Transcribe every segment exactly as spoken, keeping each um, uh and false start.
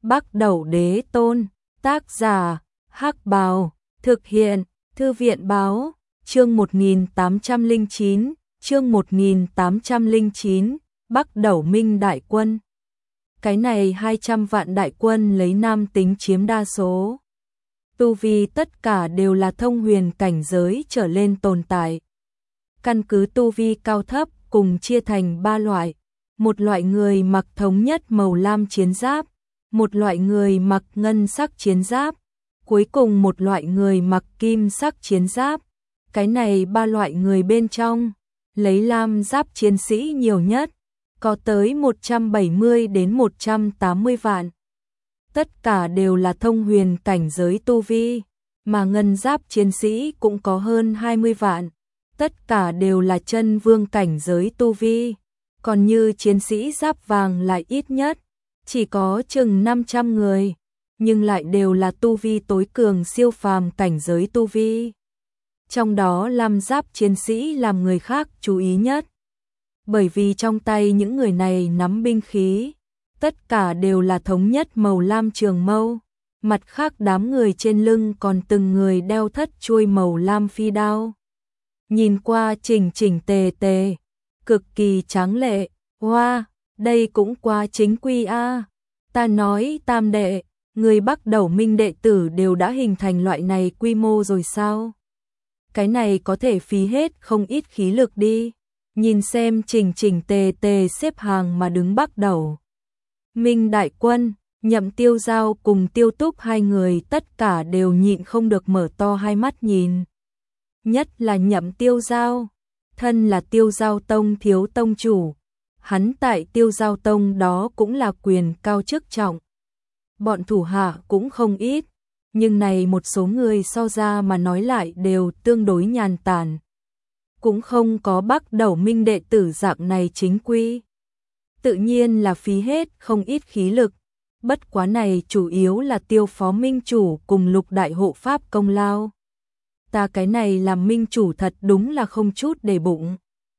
Bắc Đẩu Đế Tôn, tác giả, Hắc Bào, thực hiện, Thư viện Báo, chương một nghìn tám trăm lẻ chín, chương một nghìn tám trăm lẻ chín, Bắc Đẩu Minh đại quân. Cái này hai trăm vạn đại quân lấy nam tính chiếm đa số. Tu vi tất cả đều là thông huyền cảnh giới trở lên tồn tại. Căn cứ tu vi cao thấp cùng chia thành ba loại. Một loại người mặc thống nhất màu lam chiến giáp, một loại người mặc ngân sắc chiến giáp, cuối cùng một loại người mặc kim sắc chiến giáp. Cái này ba loại người bên trong, lấy lam giáp chiến sĩ nhiều nhất, có tới một trăm bảy mươi đến một trăm tám mươi vạn. Tất cả đều là thông huyền cảnh giới tu vi, mà ngân giáp chiến sĩ cũng có hơn hai mươi vạn. Tất cả đều là chân vương cảnh giới tu vi, còn như chiến sĩ giáp vàng lại ít nhất, chỉ có chừng năm trăm người, nhưng lại đều là tu vi tối cường siêu phàm cảnh giới tu vi. Trong đó lam giáp chiến sĩ làm người khác chú ý nhất, bởi vì trong tay những người này nắm binh khí, tất cả đều là thống nhất màu lam trường mâu, mặt khác đám người trên lưng còn từng người đeo thất chuôi màu lam phi đao. Nhìn qua chỉnh chỉnh tề tề, cực kỳ tráng lệ. Hoa, đây cũng quá chính quy a. Ta nói Tam đệ, người Bắc Đẩu Minh đệ tử đều đã hình thành loại này quy mô rồi sao? Cái này có thể phí hết không ít khí lực đi. Nhìn xem chỉnh chỉnh tề tề xếp hàng mà đứng Bắc Đẩu Minh đại quân, Nhậm Tiêu Giao cùng Tiêu Túc hai người tất cả đều nhịn không được mở to hai mắt nhìn. Nhất là Nhậm Tiêu Giao, thân là Tiêu Giao Tông thiếu tông chủ, hắn tại Tiêu Giao Tông đó cũng là quyền cao chức trọng. Bọn thủ hạ cũng không ít, nhưng này một số người so ra mà nói lại đều tương đối nhàn tản. Cũng không có Bắc Đẩu Minh đệ tử dạng này chính quy. Tự nhiên là phí hết không ít khí lực, bất quá này chủ yếu là Tiêu phó minh chủ cùng Lục đại hộ pháp công lao. Ta cái này làm minh chủ thật đúng là không chút để bụng.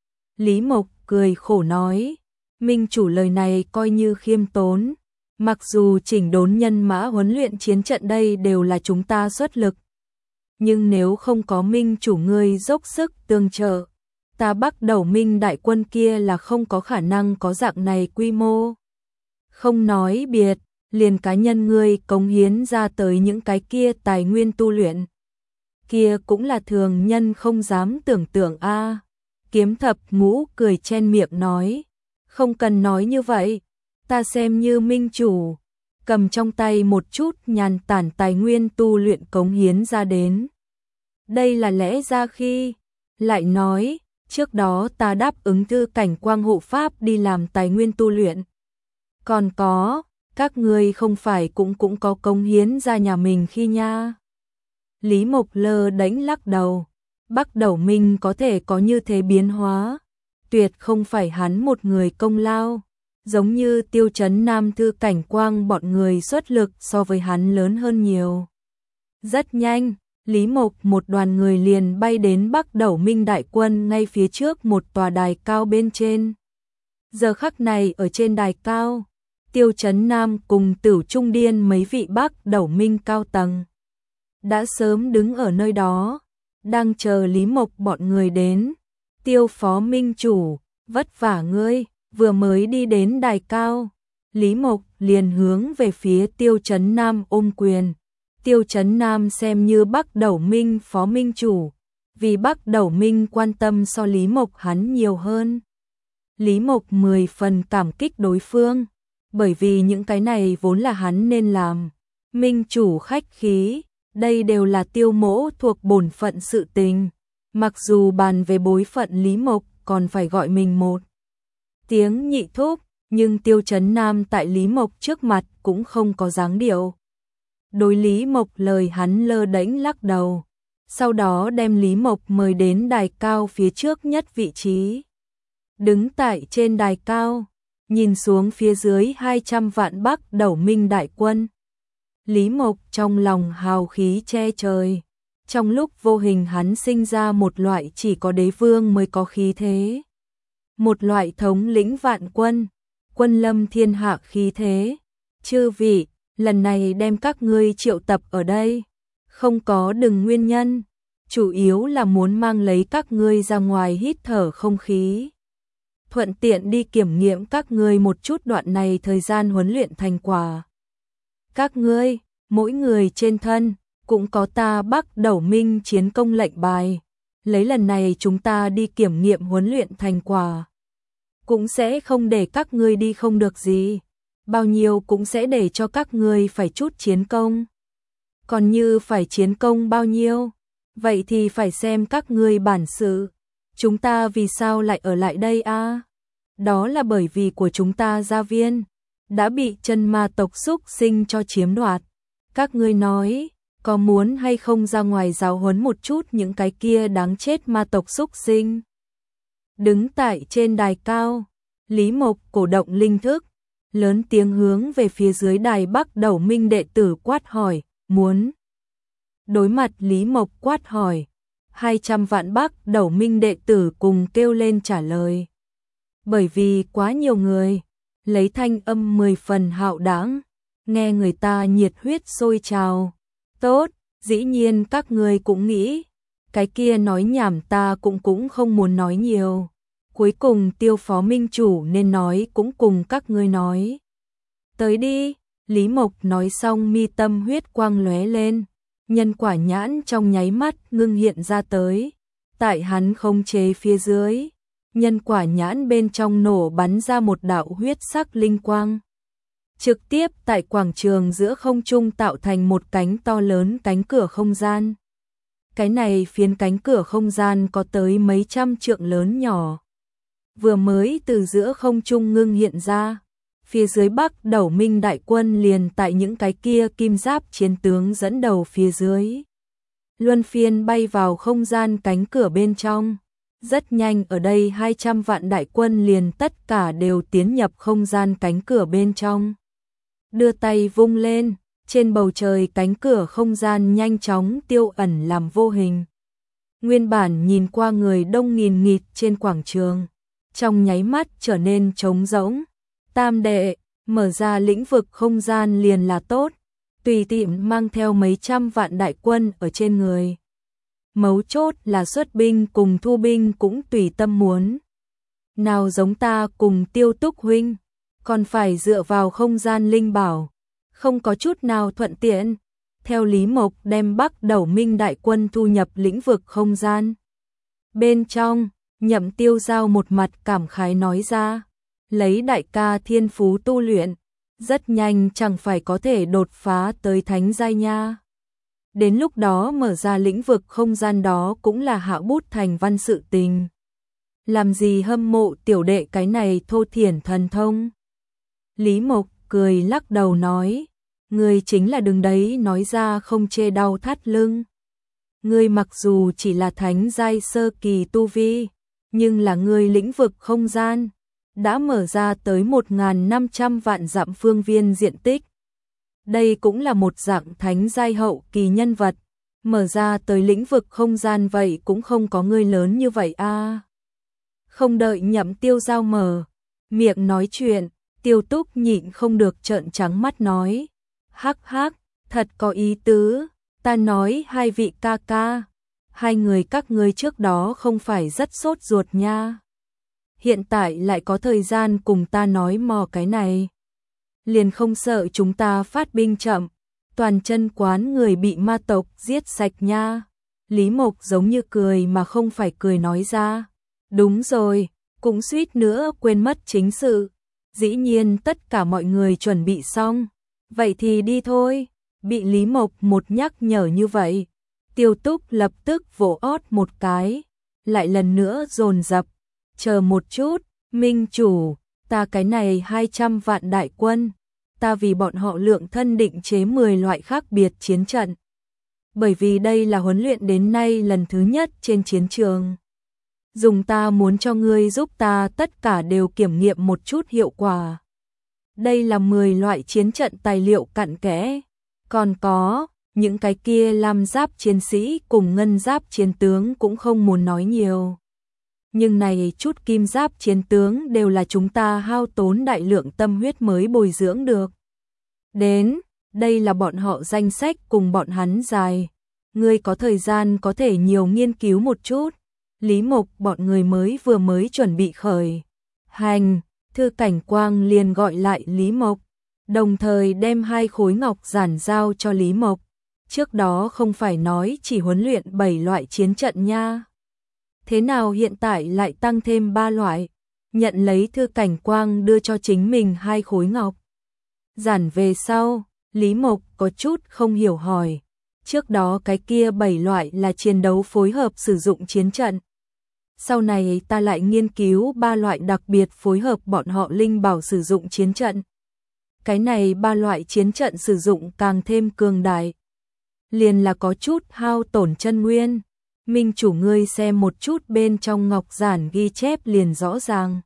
Lý Mộc cười khổ nói, minh chủ lời này coi như khiêm tốn, mặc dù chỉnh đốn nhân mã huấn luyện chiến trận đây đều là chúng ta xuất lực. Nhưng nếu không có minh chủ ngươi dốc sức tương trợ, ta Bắc Đẩu Minh đại quân kia là không có khả năng có dạng này quy mô. Không nói biệt, liền cá nhân ngươi cống hiến ra tới những cái kia tài nguyên tu luyện. Kia cũng là thường nhân không dám tưởng tượng a. À. Kiếm Thập Ngũ cười chen miệng nói, không cần nói như vậy, ta xem như minh chủ, cầm trong tay một chút nhàn tản tài nguyên tu luyện cống hiến ra đến. Đây là lẽ ra khi, lại nói, trước đó ta đáp ứng Thư Cảnh Quang hộ pháp đi làm tài nguyên tu luyện. Còn có, các ngươi không phải cũng cũng có cống hiến ra nhà mình khi nha. Lý Mộc lơ đánh lắc đầu, Bắc Đẩu Minh có thể có như thế biến hóa, tuyệt không phải hắn một người công lao, giống như Tiêu Chấn Nam Thư Cảnh Quang bọn người xuất lực so với hắn lớn hơn nhiều. Rất nhanh, Lý Mộc một đoàn người liền bay đến Bắc Đẩu Minh đại quân ngay phía trước một tòa đài cao bên trên. Giờ khắc này ở trên đài cao, Tiêu Chấn Nam cùng Tửu Trung Điên mấy vị Bắc Đẩu Minh cao tầng đã sớm đứng ở nơi đó, đang chờ Lý Mộc bọn người đến. Tiêu phó minh chủ, vất vả ngươi, vừa mới đi đến đài cao, Lý Mộc liền hướng về phía Tiêu Chấn Nam ôm quyền. Tiêu Chấn Nam xem như Bắc Đẩu Minh phó minh chủ, vì Bắc Đẩu Minh quan tâm so Lý Mộc hắn nhiều hơn. Lý Mộc mười phần cảm kích đối phương, bởi vì những cái này vốn là hắn nên làm. Minh chủ khách khí, đây đều là Tiêu mỗ thuộc bổn phận sự tình. Mặc dù bàn về bối phận Lý Mộc còn phải gọi mình một tiếng nhị thúc, nhưng Tiêu Chấn Nam tại Lý Mộc trước mặt cũng không có dáng điệu. Đối Lý Mộc lời hắn lơ đễnh lắc đầu, sau đó đem Lý Mộc mời đến đài cao phía trước nhất vị trí. Đứng tại trên đài cao, nhìn xuống phía dưới hai trăm vạn Bắc Đẩu Minh đại quân. Lý Mộc trong lòng hào khí che trời, trong lúc vô hình hắn sinh ra một loại chỉ có đế vương mới có khí thế. Một loại thống lĩnh vạn quân, quân lâm thiên hạ khí thế. Chư vị, lần này đem các ngươi triệu tập ở đây, không có đừng nguyên nhân, chủ yếu là muốn mang lấy các ngươi ra ngoài hít thở không khí. Thuận tiện đi kiểm nghiệm các ngươi một chút đoạn này thời gian huấn luyện thành quả. Các ngươi, mỗi người trên thân, cũng có ta Bắc Đẩu Minh chiến công lệnh bài. Lấy lần này chúng ta đi kiểm nghiệm huấn luyện thành quả. Cũng sẽ không để các ngươi đi không được gì. Bao nhiêu cũng sẽ để cho các ngươi phải chút chiến công. Còn như phải chiến công bao nhiêu, vậy thì phải xem các ngươi bản sự. Chúng ta vì sao lại ở lại đây a? À? Đó là bởi vì của chúng ta gia viên đã bị chân ma tộc xúc sinh cho chiếm đoạt. Các ngươi nói, có muốn hay không ra ngoài giáo huấn một chút những cái kia đáng chết ma tộc xúc sinh? Đứng tại trên đài cao, Lý Mộc cổ động linh thức, lớn tiếng hướng về phía dưới đài Bắc Đẩu Minh đệ tử quát hỏi, muốn. Đối mặt Lý Mộc quát hỏi, hai trăm vạn Bắc Đẩu Minh đệ tử cùng kêu lên trả lời. Bởi vì quá nhiều người, lấy thanh âm mười phần hạo đãng, nghe người ta nhiệt huyết sôi trào. Tốt, dĩ nhiên các ngươi cũng nghĩ, cái kia nói nhảm ta cũng cũng không muốn nói nhiều. Cuối cùng Tiêu phó minh chủ nên nói cũng cùng các ngươi nói. Tới đi, Lý Mộc nói xong mi tâm huyết quang lóe lên, nhân quả nhãn trong nháy mắt ngưng hiện ra tới. Tại hắn khống chế phía dưới, nhân quả nhãn bên trong nổ bắn ra một đạo huyết sắc linh quang. Trực tiếp tại quảng trường giữa không trung tạo thành một cánh to lớn cánh cửa không gian. Cái này phiến cánh cửa không gian có tới mấy trăm trượng lớn nhỏ. Vừa mới từ giữa không trung ngưng hiện ra, phía dưới Bắc Đẩu Minh đại quân liền tại những cái kia kim giáp chiến tướng dẫn đầu phía dưới. Luân phiên bay vào không gian cánh cửa bên trong. Rất nhanh ở đây hai trăm vạn đại quân liền tất cả đều tiến nhập không gian cánh cửa bên trong. Đưa tay vung lên, trên bầu trời cánh cửa không gian nhanh chóng tiêu ẩn làm vô hình. Nguyên bản nhìn qua người đông nghìn nghịt trên quảng trường, trong nháy mắt trở nên trống rỗng. Tam đệ, mở ra lĩnh vực không gian liền là tốt, tùy tiện mang theo mấy trăm vạn đại quân ở trên người. Mấu chốt là xuất binh cùng thu binh cũng tùy tâm muốn. Nào giống ta cùng Tiêu Túc huynh, còn phải dựa vào không gian linh bảo, không có chút nào thuận tiện. Theo Lý Mộc đem Bắc Đẩu Minh đại quân thu nhập lĩnh vực không gian. Bên trong, Nhậm Tiêu Giao một mặt cảm khái nói ra, lấy đại ca thiên phú tu luyện, rất nhanh chẳng phải có thể đột phá tới thánh giai nha. Đến lúc đó mở ra lĩnh vực không gian đó cũng là hạ bút thành văn sự tình. Làm gì hâm mộ tiểu đệ cái này thô thiển thần thông. Lý Mộc cười lắc đầu nói, ngươi chính là đừng đấy nói ra không chê đau thắt lưng. Ngươi mặc dù chỉ là thánh giai sơ kỳ tu vi, nhưng là ngươi lĩnh vực không gian đã mở ra tới một nghìn năm trăm vạn dặm phương viên diện tích. Đây cũng là một dạng thánh giai hậu kỳ nhân vật, mở ra tới lĩnh vực không gian vậy cũng không có ngươi lớn như vậy a. À. Không đợi Nhậm Tiêu Giao mở miệng nói chuyện, Tiêu Túc nhịn không được trợn trắng mắt nói, hắc hắc, thật có ý tứ, ta nói hai vị ca ca, hai người các ngươi trước đó không phải rất sốt ruột nha. Hiện tại lại có thời gian cùng ta nói mò cái này. Liền không sợ chúng ta phát binh chậm, toàn chân quán người bị ma tộc giết sạch nha. Lý Mộc giống như cười mà không phải cười nói ra. Đúng rồi, cũng suýt nữa quên mất chính sự. Dĩ nhiên tất cả mọi người chuẩn bị xong. Vậy thì đi thôi. Bị Lý Mộc một nhắc nhở như vậy, Tiêu Túc lập tức vỗ ót một cái. Lại lần nữa dồn dập. Chờ một chút, Minh chủ, ta cái này hai trăm vạn đại quân. Ta vì bọn họ lượng thân định chế mười loại khác biệt chiến trận. Bởi vì đây là huấn luyện đến nay lần thứ nhất trên chiến trường. Dùng ta muốn cho ngươi giúp ta tất cả đều kiểm nghiệm một chút hiệu quả. Đây là mười loại chiến trận tài liệu cặn kẽ. Còn có, những cái kia lam giáp chiến sĩ cùng ngân giáp chiến tướng cũng không muốn nói nhiều. Nhưng này chút kim giáp chiến tướng đều là chúng ta hao tốn đại lượng tâm huyết mới bồi dưỡng được. Đến, đây là bọn họ danh sách cùng bọn hắn dài. Ngươi có thời gian có thể nhiều nghiên cứu một chút. Lý Mộc bọn người mới vừa mới chuẩn bị khởi hành, Thư Cảnh Quang liền gọi lại Lý Mộc, đồng thời đem hai khối ngọc giản giao cho Lý Mộc. Trước đó không phải nói chỉ huấn luyện bảy loại chiến trận nha. Thế nào hiện tại lại tăng thêm ba loại? Nhận lấy Thư Cảnh Quang đưa cho chính mình hai khối ngọc giản về sau, Lý Mộc có chút không hiểu hỏi. Trước đó cái kia bảy loại là chiến đấu phối hợp sử dụng chiến trận. Sau này ta lại nghiên cứu ba loại đặc biệt phối hợp bọn họ linh bảo sử dụng chiến trận. Cái này ba loại chiến trận sử dụng càng thêm cường đại. Liền là có chút hao tổn chân nguyên. Minh chủ ngươi xem một chút bên trong ngọc giản ghi chép liền rõ ràng.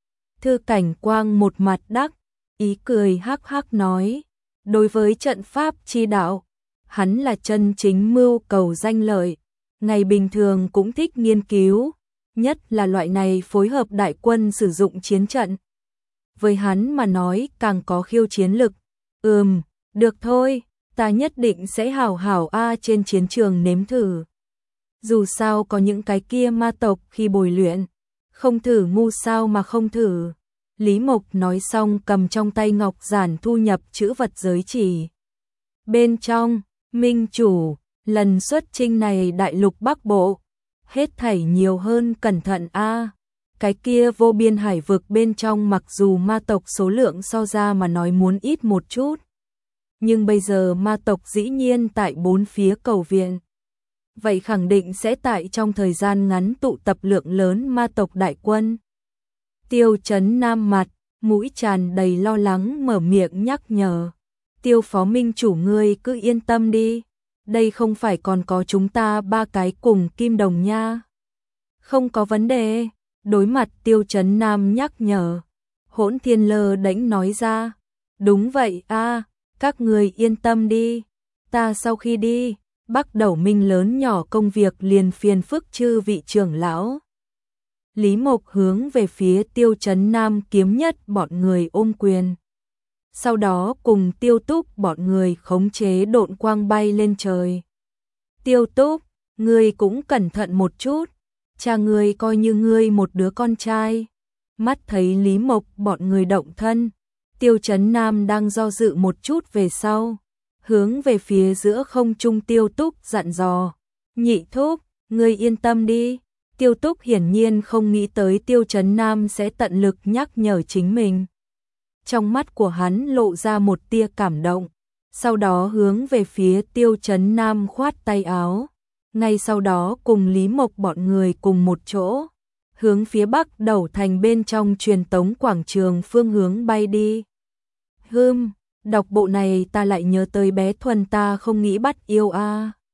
Thư Cảnh Quang một mặt đắc, ý cười hắc hắc nói. Đối với trận pháp chi đạo, hắn là chân chính mưu cầu danh lợi. Ngày bình thường cũng thích nghiên cứu, nhất là loại này phối hợp đại quân sử dụng chiến trận. Với hắn mà nói càng có khiêu chiến lực. Ừm, được thôi, ta nhất định sẽ hảo hảo a trên chiến trường nếm thử. Dù sao có những cái kia ma tộc khi bồi luyện, không thử ngu sao mà không thử. Lý Mộc nói xong cầm trong tay ngọc giản thu nhập chữ vật giới chỉ. Bên trong, Minh chủ, lần xuất chinh này đại lục Bắc Bộ, hết thảy nhiều hơn cẩn thận a. Cái kia vô biên hải vực bên trong mặc dù ma tộc số lượng so ra mà nói muốn ít một chút, nhưng bây giờ ma tộc dĩ nhiên tại bốn phía cầu viện. Vậy khẳng định sẽ tại trong thời gian ngắn tụ tập lượng lớn ma tộc đại quân. Tiêu Chấn Nam mặt, mũi tràn đầy lo lắng mở miệng nhắc nhở. Tiêu phó minh chủ ngươi cứ yên tâm đi. Đây không phải còn có chúng ta ba cái cùng kim đồng nha. Không có vấn đề. Đối mặt Tiêu Chấn Nam nhắc nhở. Hỗn Thiên lơ đễnh nói ra. Đúng vậy a, các người yên tâm đi. Ta sau khi đi, Bắc Đẩu Minh lớn nhỏ công việc liền phiền phức chư vị trưởng lão. Lý Mộc hướng về phía Tiêu Chấn Nam kiếm nhất bọn người ôm quyền. Sau đó cùng Tiêu Túc bọn người khống chế độn quang bay lên trời. Tiêu Túc, ngươi cũng cẩn thận một chút, cha ngươi coi như ngươi một đứa con trai. Mắt thấy Lý Mộc bọn người động thân, Tiêu Chấn Nam đang do dự một chút về sau, hướng về phía giữa không trung Tiêu Túc dặn dò. Nhị thúc, ngươi yên tâm đi. Tiêu Túc hiển nhiên không nghĩ tới Tiêu Chấn Nam sẽ tận lực nhắc nhở chính mình. Trong mắt của hắn lộ ra một tia cảm động, sau đó hướng về phía Tiêu Chấn Nam khoát tay áo. Ngay sau đó cùng Lý Mộc bọn người cùng một chỗ, hướng phía Bắc Đẩu thành bên trong truyền tống quảng trường phương hướng bay đi. Hừm, đọc bộ này ta lại nhớ tới bé Thuần ta không nghĩ bắt yêu a.